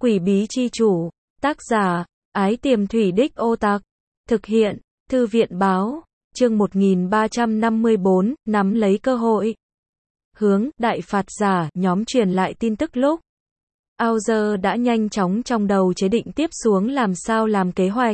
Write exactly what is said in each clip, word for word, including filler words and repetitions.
Quỷ bí chi chủ, tác giả, Ái Tiềm Thủy Đích Ô Tặc, thực hiện, Thư viện báo, chương một nghìn ba trăm năm mươi bốn, nắm lấy cơ hội. Hướng, đại phạt giả, nhóm truyền lại tin tức lúc. Auger đã nhanh chóng trong đầu chế định tiếp xuống làm sao làm kế hoạch.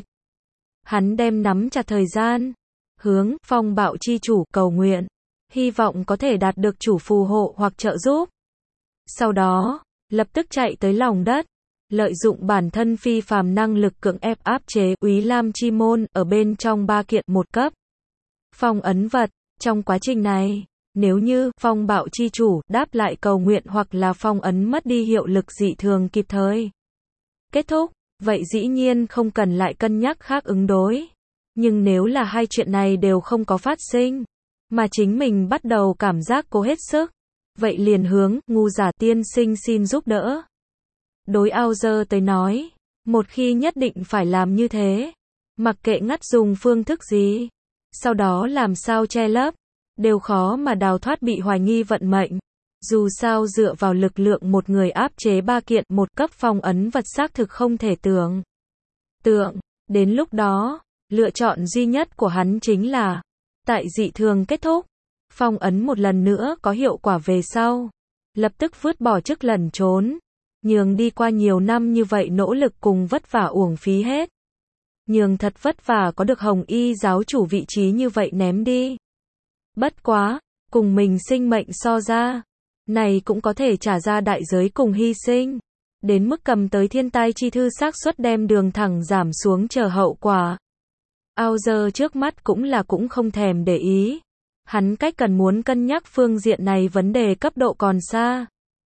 Hắn đem nắm chặt thời gian. Hướng, phong bạo chi chủ, cầu nguyện. Hy vọng có thể đạt được chủ phù hộ hoặc trợ giúp. Sau đó, lập tức chạy tới lòng đất. Lợi dụng bản thân phi phàm năng lực cưỡng ép áp chế Úy Lam Chi Môn ở bên trong ba kiện một cấp. Phong ấn vật, trong quá trình này, nếu như phong bạo chi chủ đáp lại cầu nguyện hoặc là phong ấn mất đi hiệu lực dị thường kịp thời. Kết thúc, vậy dĩ nhiên không cần lại cân nhắc khác ứng đối. Nhưng nếu là hai chuyện này đều không có phát sinh, mà chính mình bắt đầu cảm giác cố hết sức, vậy liền hướng ngu giả tiên sinh xin giúp đỡ. Đối Auger tới nói, một khi nhất định phải làm như thế, mặc kệ ngắt dùng phương thức gì, sau đó làm sao che lấp, đều khó mà đào thoát bị hoài nghi vận mệnh. Dù sao dựa vào lực lượng một người áp chế ba kiện một cấp phong ấn vật xác thực không thể tưởng tượng. Đến lúc đó, lựa chọn duy nhất của hắn chính là, tại dị thường kết thúc, phong ấn một lần nữa có hiệu quả về sau, lập tức vứt bỏ chức lẩn trốn. Nhường đi qua nhiều năm như vậy nỗ lực cùng vất vả uổng phí hết. Nhường thật vất vả có được Hồng Y giáo chủ vị trí như vậy ném đi. Bất quá, cùng mình sinh mệnh so ra, này cũng có thể trả ra đại giới cùng hy sinh. Đến mức cầm tới thiên tai chi thư xác suất đem đường thẳng giảm xuống chờ hậu quả. Auger trước mắt cũng là cũng không thèm để ý. Hắn cách cần muốn cân nhắc phương diện này vấn đề cấp độ còn xa.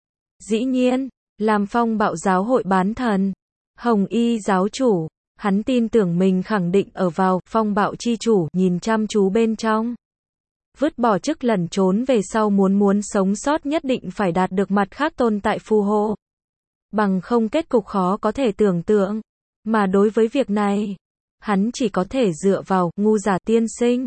Dĩ nhiên, làm phong bạo giáo hội bán thần, Hồng Y giáo chủ, hắn tin tưởng mình khẳng định ở vào phong bạo chi chủ nhìn chăm chú bên trong. Vứt bỏ chức lẩn trốn về sau muốn muốn sống sót nhất định phải đạt được mặt khác tồn tại phù hộ. Bằng không kết cục khó có thể tưởng tượng. Mà đối với việc này, hắn chỉ có thể dựa vào ngu giả tiên sinh.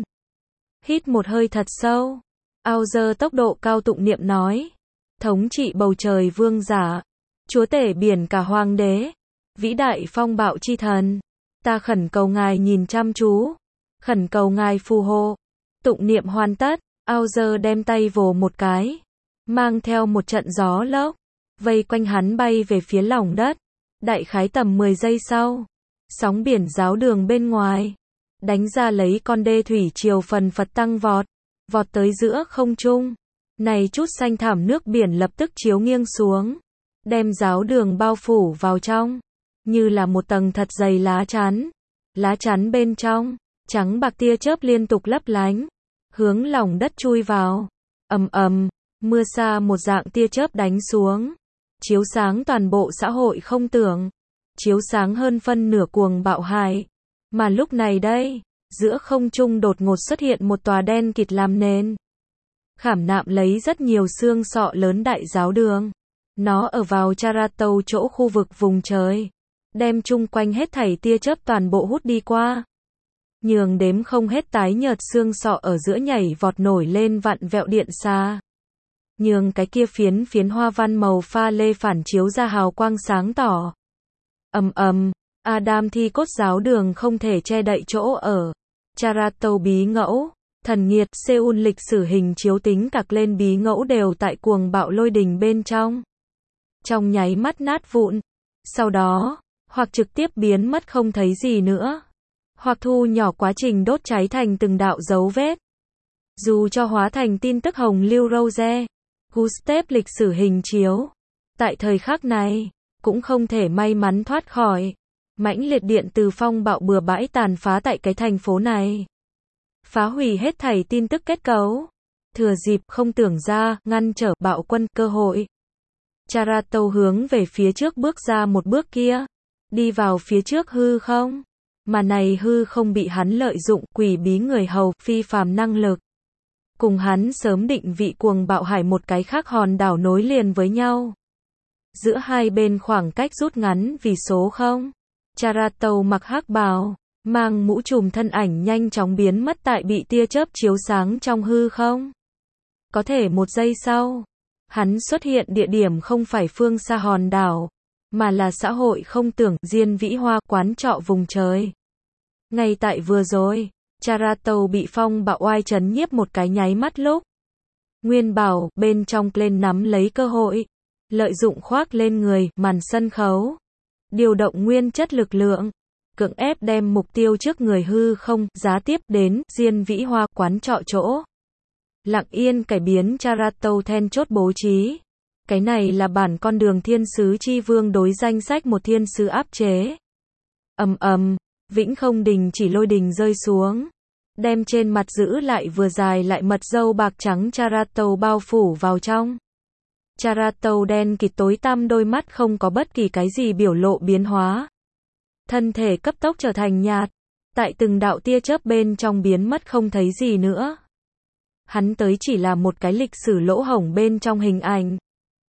Hít một hơi thật sâu. Auger tốc độ cao tụng niệm nói. Thống trị bầu trời vương giả. Chúa tể biển cả hoàng đế, vĩ đại phong bạo chi thần, ta khẩn cầu ngài nhìn chăm chú, khẩn cầu ngài phù hộ. Tụng niệm hoàn tất, Auger đem tay vồ một cái, mang theo một trận gió lốc, vây quanh hắn bay về phía lòng đất. Đại khái tầm mười giây sau, sóng biển giáo đường bên ngoài, đánh ra lấy con đê thủy triều phần phật tăng vọt, vọt tới giữa không trung. Này chút xanh thảm nước biển lập tức chiếu nghiêng xuống. Đem giáo đường bao phủ vào trong, như là một tầng thật dày lá chắn. Lá chắn bên trong, trắng bạc tia chớp liên tục lấp lánh, hướng lòng đất chui vào. Ầm ầm, mưa sa một dạng tia chớp đánh xuống, chiếu sáng toàn bộ xã hội không tưởng, chiếu sáng hơn phân nửa cuồng bạo hại. Mà lúc này đây, giữa không trung đột ngột xuất hiện một tòa đen kịt làm nền, khảm nạm lấy rất nhiều xương sọ lớn đại giáo đường. Nó ở vào Charatou chỗ khu vực vùng trời, đem chung quanh hết thảy tia chớp toàn bộ hút đi qua. Nhường đếm không hết tái nhợt xương sọ ở giữa nhảy vọt nổi lên vặn vẹo điện xa. Nhường cái kia phiến phiến hoa văn màu pha lê phản chiếu ra hào quang sáng tỏ. Ầm ầm, Adam thi cốt giáo đường không thể che đậy chỗ ở. Charatou bí ngẫu, thần nghiệt Seoul lịch sử hình chiếu tính cạc lên bí ngẫu đều tại cuồng bạo lôi đình bên trong. Trong nháy mắt nát vụn, sau đó, hoặc trực tiếp biến mất không thấy gì nữa, hoặc thu nhỏ quá trình đốt cháy thành từng đạo dấu vết. Dù cho hóa thành tin tức hồng lưu Rose, Gustav lịch sử hình chiếu, tại thời khắc này, cũng không thể may mắn thoát khỏi. Mãnh liệt điện từ phong bạo bừa bãi tàn phá tại cái thành phố này. Phá hủy hết thảy tin tức kết cấu. Thừa dịp không tưởng ra, ngăn trở bạo quân cơ hội. Charatou hướng về phía trước bước ra một bước kia, đi vào phía trước hư không, mà này hư không bị hắn lợi dụng quỷ bí người hầu phi phàm năng lực, cùng hắn sớm định vị cuồng bạo hải một cái khác hòn đảo nối liền với nhau. Giữa hai bên khoảng cách rút ngắn vì số không. Charatou mặc hắc bào, mang mũ trùm thân ảnh nhanh chóng biến mất tại bị tia chớp chiếu sáng trong hư không. Có thể một giây sau, hắn xuất hiện địa điểm không phải phương xa hòn đảo, mà là xã hội không tưởng, Diên Vĩ Hoa, quán trọ vùng trời. Ngay tại vừa rồi, Charato bị phong bạo oai trấn nhiếp một cái nháy mắt lúc. Nguyên Bảo, bên trong lên nắm lấy cơ hội, lợi dụng khoác lên người, màn sân khấu. Điều động nguyên chất lực lượng, cưỡng ép đem mục tiêu trước người hư không, giá tiếp đến, Diên Vĩ Hoa, quán trọ chỗ. Lặng yên cải biến Charato then chốt bố trí. Cái này là bản con đường thiên sứ chi vương đối danh sách một thiên sứ áp chế. Ầm ầm, Vĩnh Không Đình chỉ lôi đình rơi xuống, đem trên mặt giữ lại vừa dài lại mật râu bạc trắng Charato bao phủ vào trong. Charato đen kịt tối tăm đôi mắt không có bất kỳ cái gì biểu lộ biến hóa. Thân thể cấp tốc trở thành nhạt, tại từng đạo tia chớp bên trong biến mất không thấy gì nữa. Hắn tới chỉ là một cái lịch sử lỗ hổng bên trong hình ảnh.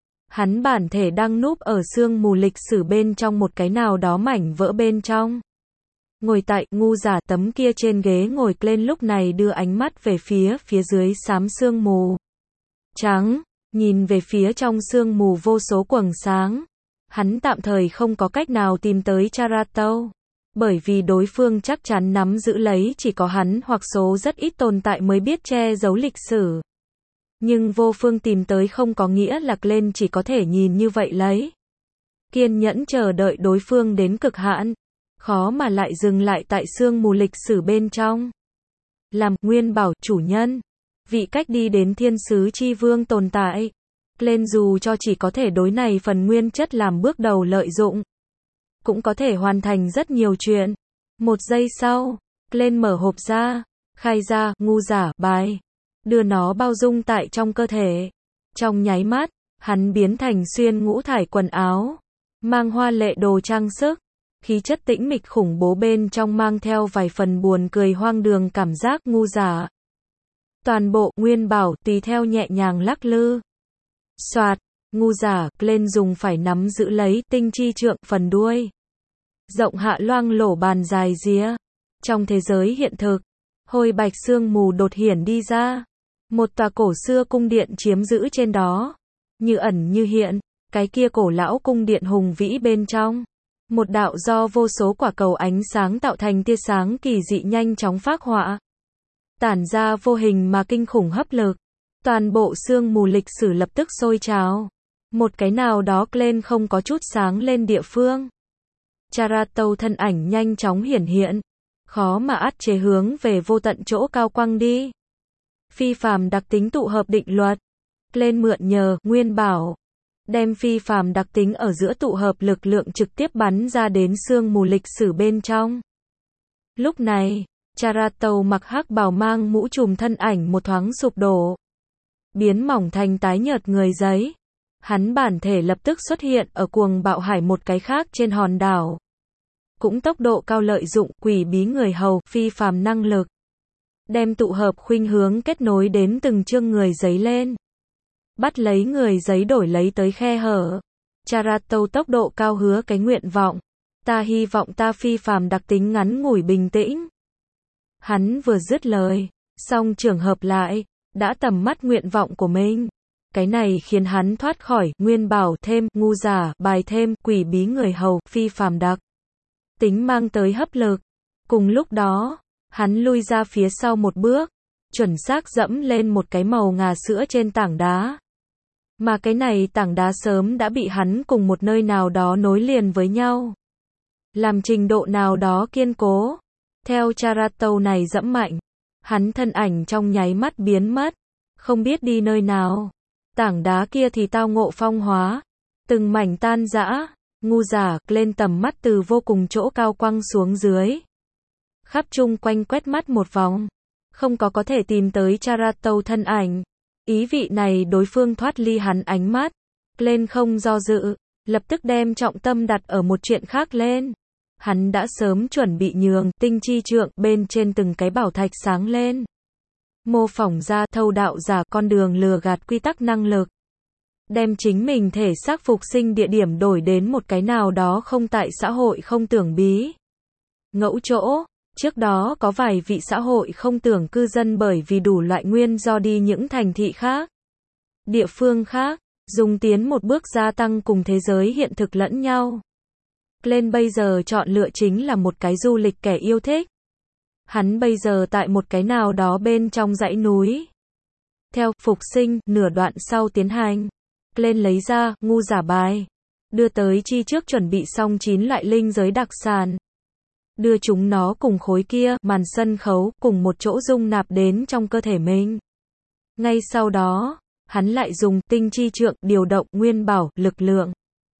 Hắn bản thể đang núp ở sương mù lịch sử bên trong một cái nào đó mảnh vỡ bên trong. Ngồi tại ngu giả tấm kia trên ghế ngồi lên lúc này đưa ánh mắt về phía phía dưới xám sương mù trắng, nhìn về phía trong sương mù vô số quầng sáng. Hắn tạm thời không có cách nào tìm tới Charato, bởi vì đối phương chắc chắn nắm giữ lấy chỉ có hắn hoặc số rất ít tồn tại mới biết che giấu lịch sử. Nhưng vô phương tìm tới không có nghĩa là lên chỉ có thể nhìn như vậy lấy. Kiên nhẫn chờ đợi đối phương đến cực hạn, khó mà lại dừng lại tại sương mù lịch sử bên trong. Làm Nguyên Bảo chủ nhân, vị cách đi đến thiên sứ chi vương tồn tại. Lên dù cho chỉ có thể đối này phần nguyên chất làm bước đầu lợi dụng, cũng có thể hoàn thành rất nhiều chuyện. Một giây sau, lên mở hộp ra, khai ra ngu giả bài, đưa nó bao dung tại trong cơ thể. Trong nháy mắt, hắn biến thành xuyên ngũ thải quần áo, mang hoa lệ đồ trang sức, khí chất tĩnh mịch khủng bố bên trong mang theo vài phần buồn cười hoang đường cảm giác ngu giả. Toàn bộ Nguyên Bảo tùy theo nhẹ nhàng lắc lư. Soạt, ngu giả lên dùng phải nắm giữ lấy tinh chi trượng phần đuôi. Rộng hạ loang lổ bàn dài ría. Trong thế giới hiện thực, hôi bạch sương mù đột hiển đi ra. Một tòa cổ xưa cung điện chiếm giữ trên đó. Như ẩn như hiện, cái kia cổ lão cung điện hùng vĩ bên trong. Một đạo do vô số quả cầu ánh sáng tạo thành tia sáng kỳ dị nhanh chóng phác họa. Tản ra vô hình mà kinh khủng hấp lực. Toàn bộ sương mù lịch sử lập tức sôi trào. Một cái nào đó lên không có chút sáng lên địa phương. Charato thân ảnh nhanh chóng hiển hiện. Khó mà át chế hướng về vô tận chỗ cao quăng đi. Phi phàm đặc tính tụ hợp định luật. Lên mượn nhờ Nguyên Bảo. Đem phi phàm đặc tính ở giữa tụ hợp lực lượng trực tiếp bắn ra đến sương mù lịch sử bên trong. Lúc này, Charato mặc hắc bào mang mũ trùm thân ảnh một thoáng sụp đổ. Biến mỏng thành tái nhợt người giấy. Hắn bản thể lập tức xuất hiện ở cuồng bạo hải một cái khác trên hòn đảo. Cũng tốc độ cao lợi dụng quỷ bí người hầu phi phàm năng lực. Đem tụ hợp khuynh hướng kết nối đến từng chương người giấy lên. Bắt lấy người giấy đổi lấy tới khe hở. Charato tốc độ cao hứa cái nguyện vọng. Ta hy vọng ta phi phàm đặc tính ngắn ngủi bình tĩnh. Hắn vừa dứt lời, song trường hợp lại, đã tầm mắt nguyện vọng của mình. Cái này khiến hắn thoát khỏi Nguyên Bảo thêm ngu giả bài thêm quỷ bí người hầu phi phàm đặc tính mang tới hấp lực. Cùng lúc đó, hắn lui ra phía sau một bước, chuẩn xác dẫm lên một cái màu ngà sữa trên tảng đá. Mà cái này tảng đá sớm đã bị hắn cùng một nơi nào đó nối liền với nhau. Làm trình độ nào đó kiên cố. Theo Charato này dẫm mạnh, hắn thân ảnh trong nháy mắt biến mất, không biết đi nơi nào. Tảng đá kia thì tao ngộ phong hóa, từng mảnh tan rã, ngu giả lên tầm mắt từ vô cùng chỗ cao quăng xuống dưới. Khắp chung quanh quét mắt một vòng, không có có thể tìm tới Charato thân ảnh. Ý vị này đối phương thoát ly hắn ánh mắt. Lên không do dự, lập tức đem trọng tâm đặt ở một chuyện khác lên. Hắn đã sớm chuẩn bị nhường tinh chi trượng bên trên từng cái bảo thạch sáng lên. Mô phỏng ra thâu đạo giả con đường lừa gạt quy tắc năng lực. Đem chính mình thể xác phục sinh địa điểm đổi đến một cái nào đó không tại xã hội không tưởng bí. Ngẫu chỗ, trước đó có vài vị xã hội không tưởng cư dân bởi vì đủ loại nguyên do đi những thành thị khác. Địa phương khác, dùng tiến một bước gia tăng cùng thế giới hiện thực lẫn nhau. Glenn bây giờ chọn lựa chính là một cái du lịch kẻ yêu thích. Hắn bây giờ tại một cái nào đó bên trong dãy núi. Theo phục sinh, nửa đoạn sau tiến hành. Glenn lấy ra ngu giả bài. Đưa tới chi trước chuẩn bị xong chín loại linh giới đặc sản. Đưa chúng nó cùng khối kia, màn sân khấu, cùng một chỗ dung nạp đến trong cơ thể mình. Ngay sau đó, hắn lại dùng tinh chi trượng điều động nguyên bảo, lực lượng.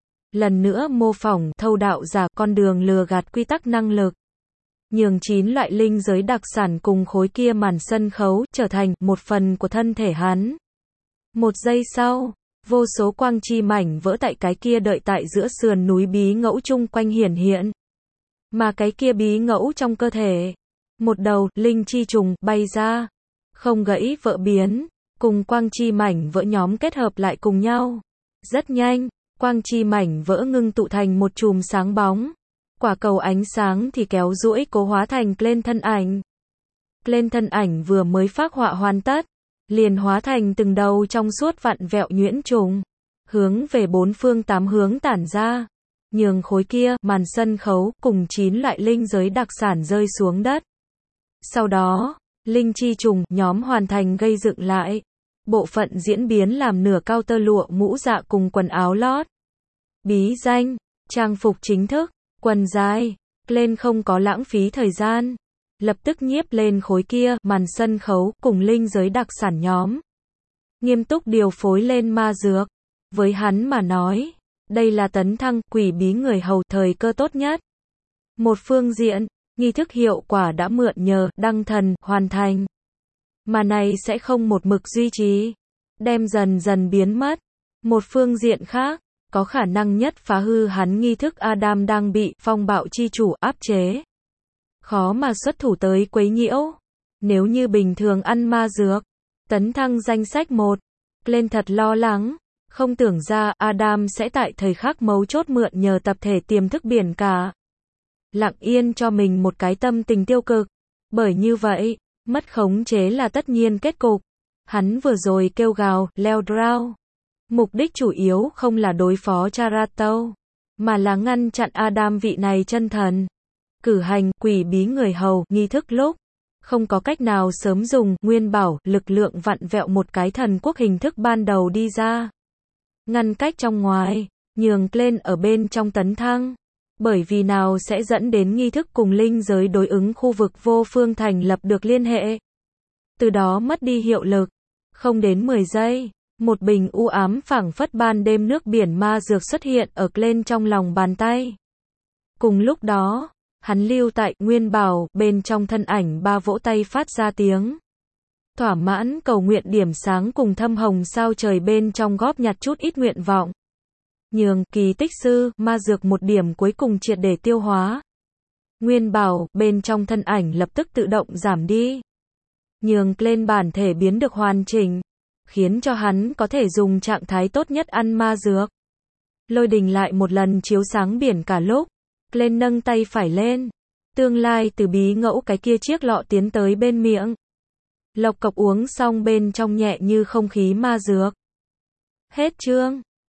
Lần nữa mô phỏng thâu đạo giả con đường lừa gạt quy tắc năng lực. Nhường chín loại linh giới đặc sản cùng khối kia màn sân khấu trở thành một phần của thân thể hắn. Một giây sau, vô số quang chi mảnh vỡ tại cái kia đợi tại giữa sườn núi bí ngẫu chung quanh hiển hiện. Mà cái kia bí ngẫu trong cơ thể, một đầu linh chi trùng bay ra, không gãy vỡ biến, cùng quang chi mảnh vỡ nhóm kết hợp lại cùng nhau. Rất nhanh, quang chi mảnh vỡ ngưng tụ thành một chùm sáng bóng. Quả cầu ánh sáng thì kéo duỗi cố hóa thành Glenn thân ảnh. Glenn thân ảnh vừa mới phác họa hoàn tất, liền hóa thành từng đầu trong suốt vặn vẹo nhuyễn trùng, hướng về bốn phương tám hướng tản ra, nhường khối kia màn sân khấu cùng chín loại linh giới đặc sản rơi xuống đất. Sau đó, linh chi trùng nhóm hoàn thành gây dựng lại, bộ phận diễn biến làm nửa cao tơ lụa mũ dạ cùng quần áo lót. Bí danh, trang phục chính thức, quần dài. Glenn không có lãng phí thời gian, lập tức nhiếp lên khối kia màn sân khấu cùng linh giới đặc sản nhóm. Nghiêm túc điều phối lên ma dược. Với hắn mà nói, đây là tấn thăng quỷ bí người hầu thời cơ tốt nhất. Một phương diện, nghi thức hiệu quả đã mượn nhờ đăng thần hoàn thành. Mà này sẽ không một mực duy trì, đem dần dần biến mất. Một phương diện khác, có khả năng nhất phá hư hắn nghi thức Adam đang bị phong bạo chi chủ áp chế. Khó mà xuất thủ tới quấy nhiễu. Nếu như bình thường ăn ma dược, tấn thăng danh sách một, Glenn thật lo lắng, không tưởng ra Adam sẽ tại thời khắc mấu chốt mượn nhờ tập thể tiềm thức biển cả. Lặng yên cho mình một cái tâm tình tiêu cực. Bởi như vậy, mất khống chế là tất nhiên kết cục. Hắn vừa rồi kêu gào, leo drow. Mục đích chủ yếu không là đối phó Charato, mà là ngăn chặn Adam vị này chân thần. Cử hành quỷ bí người hầu nghi thức lúc, không có cách nào sớm dùng nguyên bảo lực lượng vặn vẹo một cái thần quốc hình thức ban đầu đi ra. Ngăn cách trong ngoài, nhường Glenn ở bên trong tấn thăng. Bởi vì nào sẽ dẫn đến nghi thức cùng linh giới đối ứng khu vực vô phương thành lập được liên hệ. Từ đó mất đi hiệu lực. Không đến mười giây, một bình u ám phảng phất ban đêm nước biển ma dược xuất hiện ở Glenn trong lòng bàn tay. Cùng lúc đó, hắn lưu tại nguyên bảo bên trong thân ảnh ba vỗ tay phát ra tiếng. Thỏa mãn cầu nguyện điểm sáng cùng thâm hồng sao trời bên trong góp nhặt chút ít nguyện vọng. Nhường kỳ tích sư ma dược một điểm cuối cùng triệt để tiêu hóa. Nguyên bảo bên trong thân ảnh lập tức tự động giảm đi. Nhường Glenn bản thể biến được hoàn chỉnh, khiến cho hắn có thể dùng trạng thái tốt nhất ăn ma dược. Lôi đình lại một lần chiếu sáng biển cả lúc, Glenn nâng tay phải lên. Tương lai từ bí ngẫu cái kia chiếc lọ tiến tới bên miệng. Lộc cộc uống xong bên trong nhẹ như không khí ma dược. Hết chương.